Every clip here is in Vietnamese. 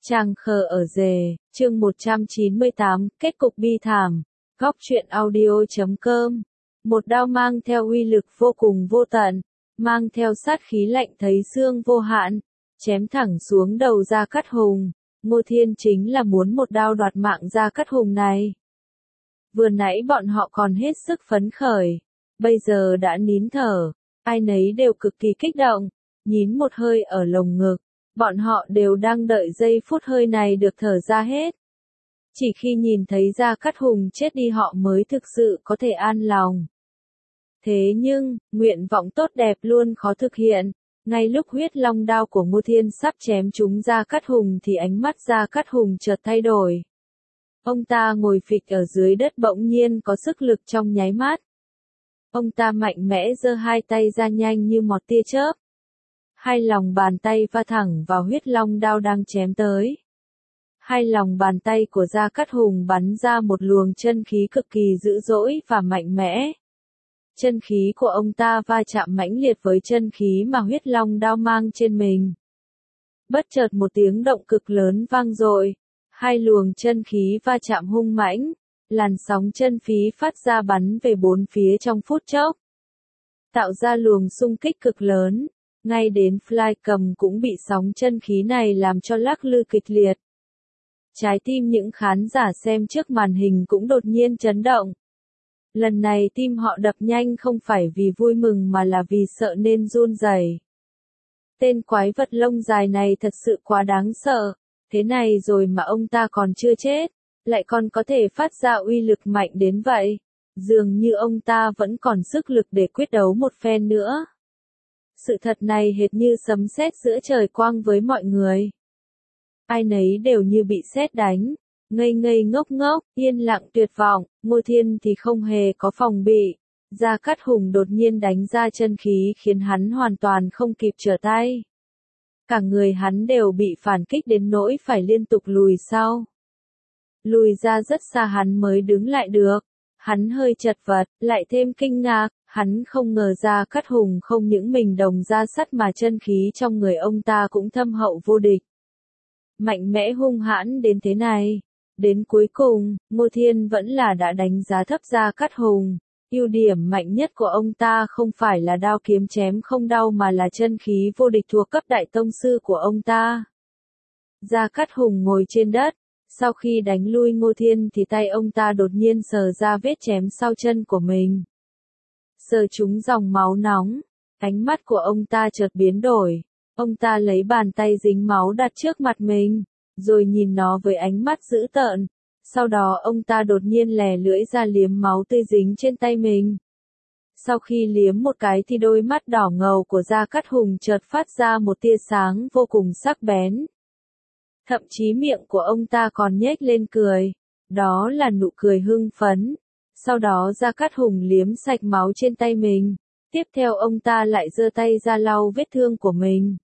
Chàng khờ ở rề, chương 198, kết cục bi thảm. Góc truyện audio.com. Một đao mang theo uy lực vô cùng vô tận, mang theo sát khí lạnh thấy xương vô hạn, chém thẳng xuống đầu Gia Cát Hùng. Ngô Thiên chính là muốn một đao đoạt mạng Gia Cát Hùng này. Vừa nãy bọn họ còn hết sức phấn khởi, bây giờ đã nín thở, ai nấy đều cực kỳ kích động, nhín một hơi ở lồng ngực. Bọn họ đều đang đợi giây phút hơi này được thở ra hết. Chỉ khi nhìn thấy Gia Cát Hùng chết đi họ mới thực sự có thể an lòng. Thế nhưng, nguyện vọng tốt đẹp luôn khó thực hiện. Ngay lúc huyết long đao của Ngô Thiên sắp chém trúng Gia Cát Hùng thì ánh mắt Gia Cát Hùng chợt thay đổi. Ông ta ngồi phịch ở dưới đất bỗng nhiên có sức lực trong nháy mắt. Ông ta mạnh mẽ giơ hai tay ra nhanh như một tia chớp. Hai lòng bàn tay va thẳng vào huyết long đao đang chém tới. Hai lòng bàn tay của Gia Cát Hùng bắn ra một luồng chân khí cực kỳ dữ dội và mạnh mẽ. Chân khí của ông ta va chạm mãnh liệt với chân khí mà huyết long đao mang trên mình. Bất chợt một tiếng động cực lớn vang dội, hai luồng chân khí va chạm hung mãnh, làn sóng chân khí phát ra bắn về bốn phía trong phút chốc. Tạo ra luồng xung kích cực lớn. Ngay đến Fly Cầm cũng bị sóng chân khí này làm cho lắc lư kịch liệt. Trái tim những khán giả xem trước màn hình cũng đột nhiên chấn động. Lần này tim họ đập nhanh không phải vì vui mừng mà là vì sợ nên run rẩy. Tên quái vật lông dài này thật sự quá đáng sợ, thế này rồi mà ông ta còn chưa chết, lại còn có thể phát ra uy lực mạnh đến vậy. Dường như ông ta vẫn còn sức lực để quyết đấu một phen nữa. Sự thật này hệt như sấm sét giữa trời quang với mọi người. Ai nấy đều như bị sét đánh, ngây ngây ngốc ngốc, yên lặng tuyệt vọng. Ngô Thiên thì không hề có phòng bị. Gia Cát Hùng đột nhiên đánh ra chân khí khiến hắn hoàn toàn không kịp trở tay. Cả người hắn đều bị phản kích đến nỗi phải liên tục lùi sau. Lùi ra rất xa hắn mới đứng lại được. Hắn hơi chật vật, lại thêm kinh ngạc. Hắn không ngờ Gia Cát Hùng không những mình đồng ra sắt mà chân khí trong người ông ta cũng thâm hậu vô địch. Mạnh mẽ hung hãn đến thế này. Đến cuối cùng, Ngô Thiên vẫn là đã đánh giá thấp Gia Cát Hùng. Ưu điểm mạnh nhất của ông ta không phải là đao kiếm chém không đau mà là chân khí vô địch thuộc cấp đại tông sư của ông ta. Gia Cát Hùng ngồi trên đất. Sau khi đánh lui Ngô Thiên thì tay ông ta đột nhiên sờ ra vết chém sau chân của mình. Sờ trúng dòng máu nóng, ánh mắt của ông ta chợt biến đổi. Ông ta lấy bàn tay dính máu đặt trước mặt mình, rồi nhìn nó với ánh mắt dữ tợn. Sau đó ông ta đột nhiên lè lưỡi ra liếm máu tươi dính trên tay mình. Sau khi liếm một cái thì đôi mắt đỏ ngầu của Gia Cát Hùng chợt phát ra một tia sáng vô cùng sắc bén. Thậm chí miệng của ông ta còn nhếch lên cười. Đó là nụ cười hưng phấn. Sau đó Gia Cát Hùng liếm sạch máu trên tay mình. Tiếp theo ông ta lại giơ tay ra lau vết thương của mình.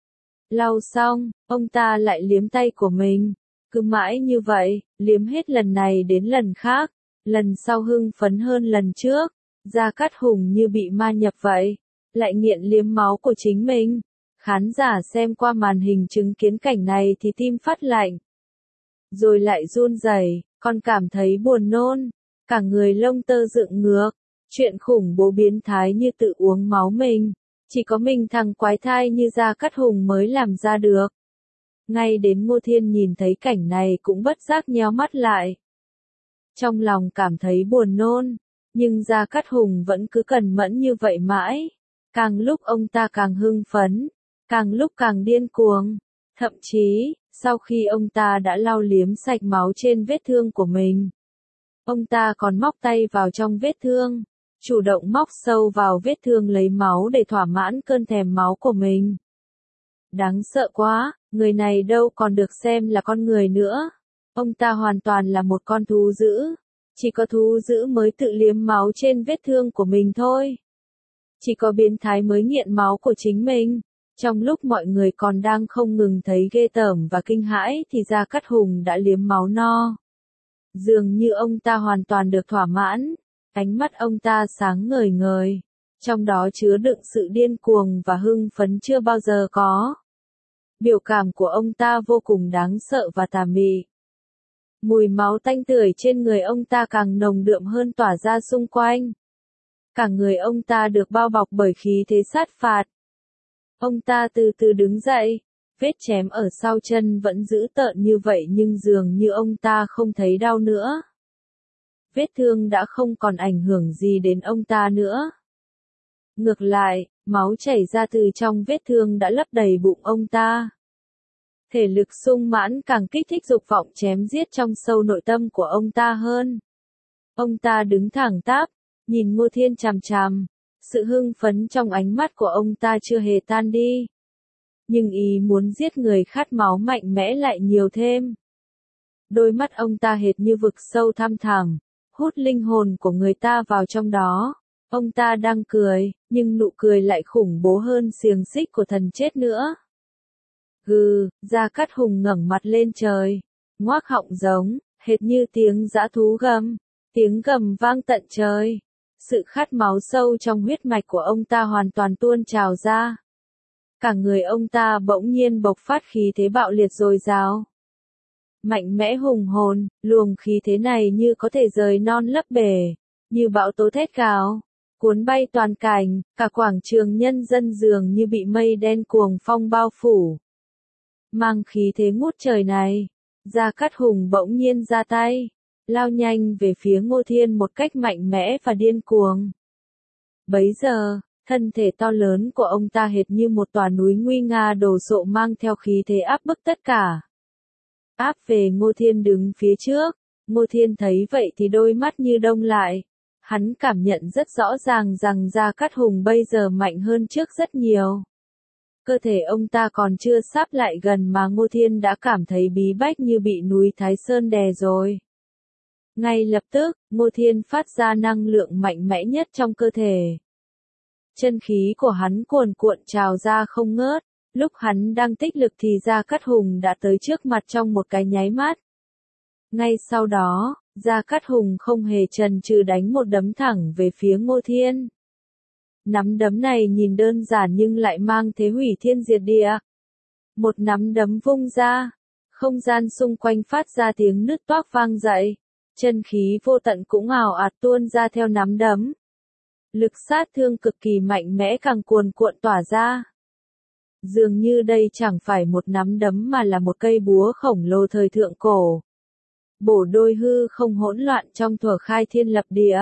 Lau xong, ông ta lại liếm tay của mình. Cứ mãi như vậy, liếm hết lần này đến lần khác. Lần sau hưng phấn hơn lần trước. Gia Cát Hùng như bị ma nhập vậy. Lại nghiện liếm máu của chính mình. Khán giả xem qua màn hình chứng kiến cảnh này thì tim phát lạnh. Rồi lại run rẩy, còn cảm thấy buồn nôn. Cả người lông tơ dựng ngược. Chuyện khủng bố biến thái như tự uống máu mình. Chỉ có mình thằng quái thai như Gia Cát Hùng mới làm ra được. Ngay đến Ngô Thiên nhìn thấy cảnh này cũng bất giác nheo mắt lại. Trong lòng cảm thấy buồn nôn. Nhưng Gia Cát Hùng vẫn cứ cẩn mẫn như vậy mãi. Càng lúc ông ta càng hưng phấn. Càng lúc càng điên cuồng. Thậm chí, sau khi ông ta đã lau liếm sạch máu trên vết thương của mình. Ông ta còn móc tay vào trong vết thương. Chủ động móc sâu vào vết thương lấy máu để thỏa mãn cơn thèm máu của mình. Đáng sợ quá, người này đâu còn được xem là con người nữa. Ông ta hoàn toàn là một con thú dữ. Chỉ có thú dữ mới tự liếm máu trên vết thương của mình thôi. Chỉ có biến thái mới nghiện máu của chính mình. Trong lúc mọi người còn đang không ngừng thấy ghê tởm và kinh hãi thì Gia Cát Hùng đã liếm máu no. Dường như ông ta hoàn toàn được thỏa mãn. Ánh mắt ông ta sáng ngời ngời. Trong đó chứa đựng sự điên cuồng và hưng phấn chưa bao giờ có. Biểu cảm của ông ta vô cùng đáng sợ và tà mị. Mùi máu tanh tưởi trên người ông ta càng nồng đượm hơn tỏa ra xung quanh. Cả người ông ta được bao bọc bởi khí thế sát phạt. Ông ta từ từ đứng dậy, vết chém ở sau chân vẫn dữ tợn như vậy nhưng dường như ông ta không thấy đau nữa. Vết thương đã không còn ảnh hưởng gì đến ông ta nữa. Ngược lại, máu chảy ra từ trong vết thương đã lấp đầy bụng ông ta. Thể lực sung mãn càng kích thích dục vọng chém giết trong sâu nội tâm của ông ta hơn. Ông ta đứng thẳng tắp, nhìn Ngô Thiên chằm chằm. Sự hưng phấn trong ánh mắt của ông ta chưa hề tan đi. Nhưng ý muốn giết người khát máu mạnh mẽ lại nhiều thêm. Đôi mắt ông ta hệt như vực sâu thăm thẳm, hút linh hồn của người ta vào trong đó. Ông ta đang cười, nhưng nụ cười lại khủng bố hơn xiềng xích của thần chết nữa. Gừ, Gia Cát Hùng ngẩng mặt lên trời, ngoác họng giống, hệt như tiếng dã thú gầm, tiếng gầm vang tận trời. Sự khát máu sâu trong huyết mạch của ông ta hoàn toàn tuôn trào ra. Cả người ông ta bỗng nhiên bộc phát khí thế bạo liệt dồi dào. Mạnh mẽ hùng hồn, luồng khí thế này như có thể rời non lấp bể, như bão tố thét gào, cuốn bay toàn cảnh, cả quảng trường nhân dân dường như bị mây đen cuồng phong bao phủ. Mang khí thế ngút trời này, Gia Cát Hùng bỗng nhiên ra tay, lao nhanh về phía Ngô Thiên một cách mạnh mẽ và điên cuồng. Bấy giờ, thân thể to lớn của ông ta hệt như một tòa núi nguy nga đổ sộ mang theo khí thế áp bức tất cả. Áp về Ngô Thiên đứng phía trước, Ngô Thiên thấy vậy thì đôi mắt như đông lại. Hắn cảm nhận rất rõ ràng rằng Gia Cát Hùng bây giờ mạnh hơn trước rất nhiều. Cơ thể ông ta còn chưa sắp lại gần mà Ngô Thiên đã cảm thấy bí bách như bị núi Thái Sơn đè rồi. Ngay lập tức, Ngô Thiên phát ra năng lượng mạnh mẽ nhất trong cơ thể. Chân khí của hắn cuồn cuộn trào ra không ngớt, lúc hắn đang tích lực thì Gia Cát Hùng đã tới trước mặt trong một cái nháy mắt. Ngay sau đó, Gia Cát Hùng không hề chần chừ đánh một đấm thẳng về phía Ngô Thiên. Nắm đấm này nhìn đơn giản nhưng lại mang thế hủy thiên diệt địa. Một nắm đấm vung ra, không gian xung quanh phát ra tiếng nứt toác vang dậy. Chân khí vô tận cũng ào ạt tuôn ra theo nắm đấm. Lực sát thương cực kỳ mạnh mẽ càng cuồn cuộn tỏa ra. Dường như đây chẳng phải một nắm đấm mà là một cây búa khổng lồ thời thượng cổ. Bổ đôi hư không hỗn loạn trong thuở khai thiên lập địa.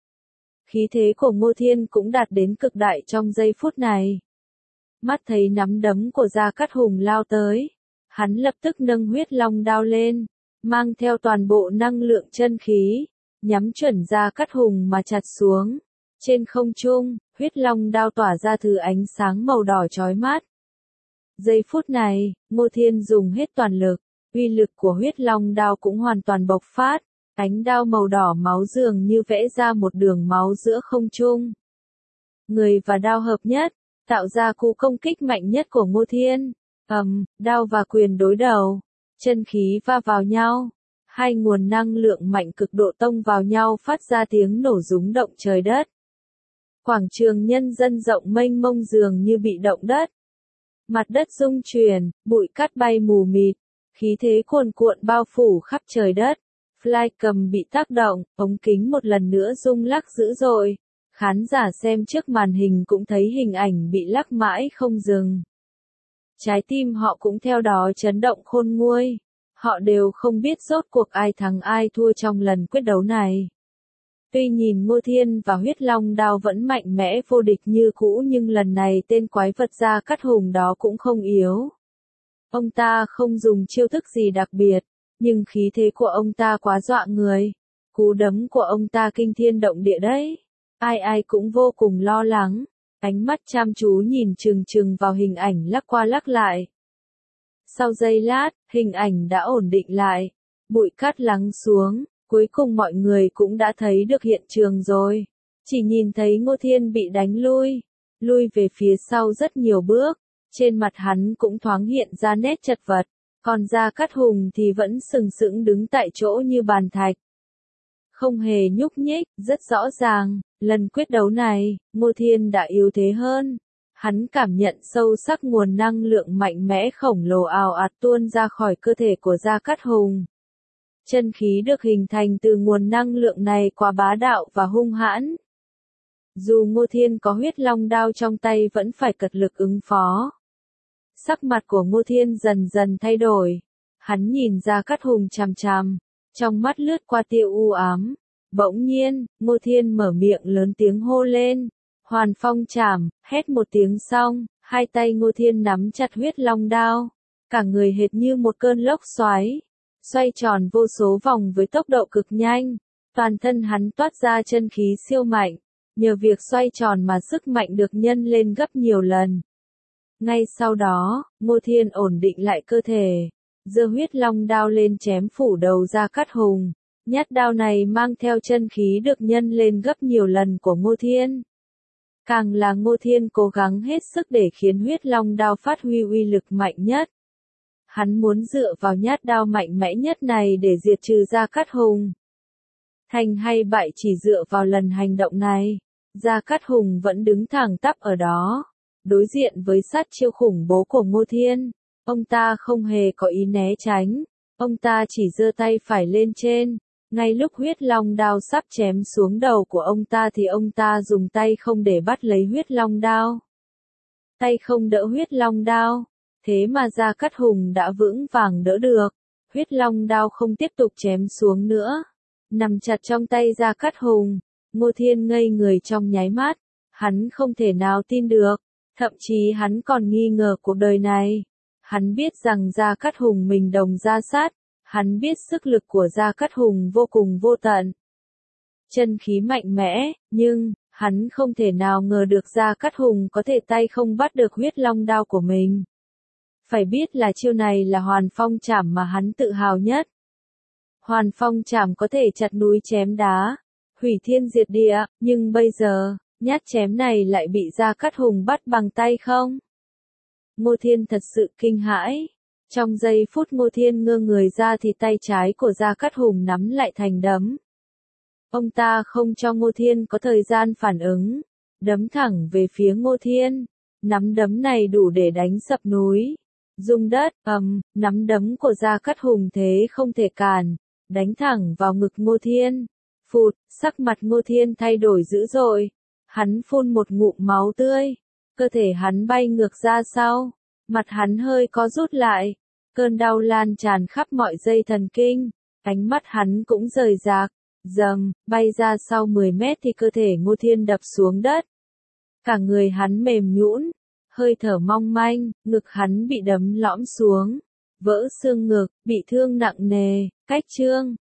Khí thế của Ngô Thiên cũng đạt đến cực đại trong giây phút này. Mắt thấy nắm đấm của Gia Cát Hùng lao tới, hắn lập tức nâng huyết long đao lên, mang theo toàn bộ năng lượng chân khí, nhắm chuẩn Gia Cát Hùng mà chặt xuống. Trên không trung, huyết long đao tỏa ra thứ ánh sáng màu đỏ chói mắt. Giây phút này, Ngô Thiên dùng hết toàn lực, uy lực của huyết long đao cũng hoàn toàn bộc phát, ánh đao màu đỏ máu dường như vẽ ra một đường máu giữa không trung. Người và đao hợp nhất, tạo ra cú công kích mạnh nhất của Ngô Thiên. Đao và quyền đối đầu, chân khí va vào nhau, hai nguồn năng lượng mạnh cực độ tông vào nhau phát ra tiếng nổ rúng động trời đất. Quảng trường nhân dân rộng mênh mông dường như bị động đất. Mặt đất rung chuyển, bụi cát bay mù mịt, khí thế cuồn cuộn bao phủ khắp trời đất. Flycam bị tác động, ống kính một lần nữa rung lắc dữ dội. Khán giả xem trước màn hình cũng thấy hình ảnh bị lắc mãi không dừng. Trái tim họ cũng theo đó chấn động khôn nguôi. Họ đều không biết rốt cuộc ai thắng ai thua trong lần quyết đấu này. Tuy nhìn Ngô Thiên và huyết long đao vẫn mạnh mẽ vô địch như cũ nhưng lần này tên quái vật Gia Cát Hùng đó cũng không yếu. Ông ta không dùng chiêu thức gì đặc biệt, nhưng khí thế của ông ta quá dọa người. Cú đấm của ông ta kinh thiên động địa đấy. Ai ai cũng vô cùng lo lắng, ánh mắt chăm chú nhìn chừng chừng vào hình ảnh lắc qua lắc lại. Sau giây lát, hình ảnh đã ổn định lại, bụi cát lắng xuống. Cuối cùng mọi người cũng đã thấy được hiện trường rồi. Chỉ nhìn thấy Ngô Thiên bị đánh lui về phía sau rất nhiều bước. Trên mặt hắn cũng thoáng hiện ra nét chật vật. Còn Gia Cát Hùng thì vẫn sừng sững đứng tại chỗ như bàn thạch. Không hề nhúc nhích, rất rõ ràng, lần quyết đấu này, Ngô Thiên đã yếu thế hơn. Hắn cảm nhận sâu sắc nguồn năng lượng mạnh mẽ khổng lồ ào ạt tuôn ra khỏi cơ thể của Gia Cát Hùng. Chân khí được hình thành từ nguồn năng lượng này quá bá đạo và hung hãn. Dù Ngô Thiên có huyết long đao trong tay vẫn phải cật lực ứng phó. Sắc mặt của Ngô Thiên dần dần thay đổi. Hắn nhìn Gia Cát Hùng chằm chằm, trong mắt lướt qua tia u ám. Bỗng nhiên, Ngô Thiên mở miệng lớn tiếng hô lên. Hoàn phong trảm, hét một tiếng xong, hai tay Ngô Thiên nắm chặt huyết long đao. Cả người hệt như một cơn lốc xoáy, xoay tròn vô số vòng với tốc độ cực nhanh. Toàn thân hắn toát ra chân khí siêu mạnh. Nhờ việc xoay tròn mà sức mạnh được nhân lên gấp nhiều lần. Ngay sau đó, Ngô Thiên ổn định lại cơ thể, giơ huyết long đao lên chém phủ đầu Gia Cát Hùng. Nhát đao này mang theo chân khí được nhân lên gấp nhiều lần của Ngô Thiên. Càng là Ngô Thiên cố gắng hết sức để khiến huyết long đao phát huy uy lực mạnh nhất. Hắn muốn dựa vào nhát đao mạnh mẽ nhất này để diệt trừ Gia Cát Hùng. Thành hay bại chỉ dựa vào lần hành động này. Gia Cát Hùng vẫn đứng thẳng tắp ở đó, đối diện với sát chiêu khủng bố của Ngô Thiên. Ông ta không hề có ý né tránh, ông ta chỉ giơ tay phải lên trên. Ngay lúc huyết long đao sắp chém xuống đầu của ông ta thì ông ta dùng tay không để bắt lấy huyết long đao. Tay không đỡ huyết long đao, thế mà Gia Cát Hùng đã vững vàng đỡ được. Huyết long đao không tiếp tục chém xuống nữa, nằm chặt trong tay Gia Cát Hùng. Ngô Thiên ngây người trong nháy mắt, hắn không thể nào tin được, thậm chí hắn còn nghi ngờ cuộc đời này. Hắn biết rằng Gia Cát Hùng mình đồng ra sát, hắn biết sức lực của Gia Cát Hùng vô cùng vô tận. Chân khí mạnh mẽ, nhưng, hắn không thể nào ngờ được Gia Cát Hùng có thể tay không bắt được huyết long đao của mình. Phải biết là chiêu này là Hoàn Phong Trảm mà hắn tự hào nhất. Hoàn Phong Trảm có thể chặt núi chém đá, hủy thiên diệt địa, nhưng bây giờ, nhát chém này lại bị Gia Cát Hùng bắt bằng tay không? Ngô Thiên thật sự kinh hãi. Trong giây phút Ngô Thiên ngơ người ra thì tay trái của Gia Cát Hùng nắm lại thành đấm. Ông ta không cho Ngô Thiên có thời gian phản ứng, đấm thẳng về phía Ngô Thiên. Nắm đấm này đủ để đánh sập núi, rung đất, nắm đấm của Gia Cát Hùng thế không thể cản, đánh thẳng vào ngực Ngô Thiên. Phụt, sắc mặt Ngô Thiên thay đổi dữ dội. Hắn phun một ngụm máu tươi. Cơ thể hắn bay ngược ra sau. Mặt hắn hơi có rút lại. Cơn đau lan tràn khắp mọi dây thần kinh. Ánh mắt hắn cũng rời rạc. Dầm, bay ra sau 10 mét thì cơ thể Ngô Thiên đập xuống đất. Cả người hắn mềm nhũn, hơi thở mong manh, ngực hắn bị đấm lõm xuống. Vỡ xương ngực, bị thương nặng nề, cách chương.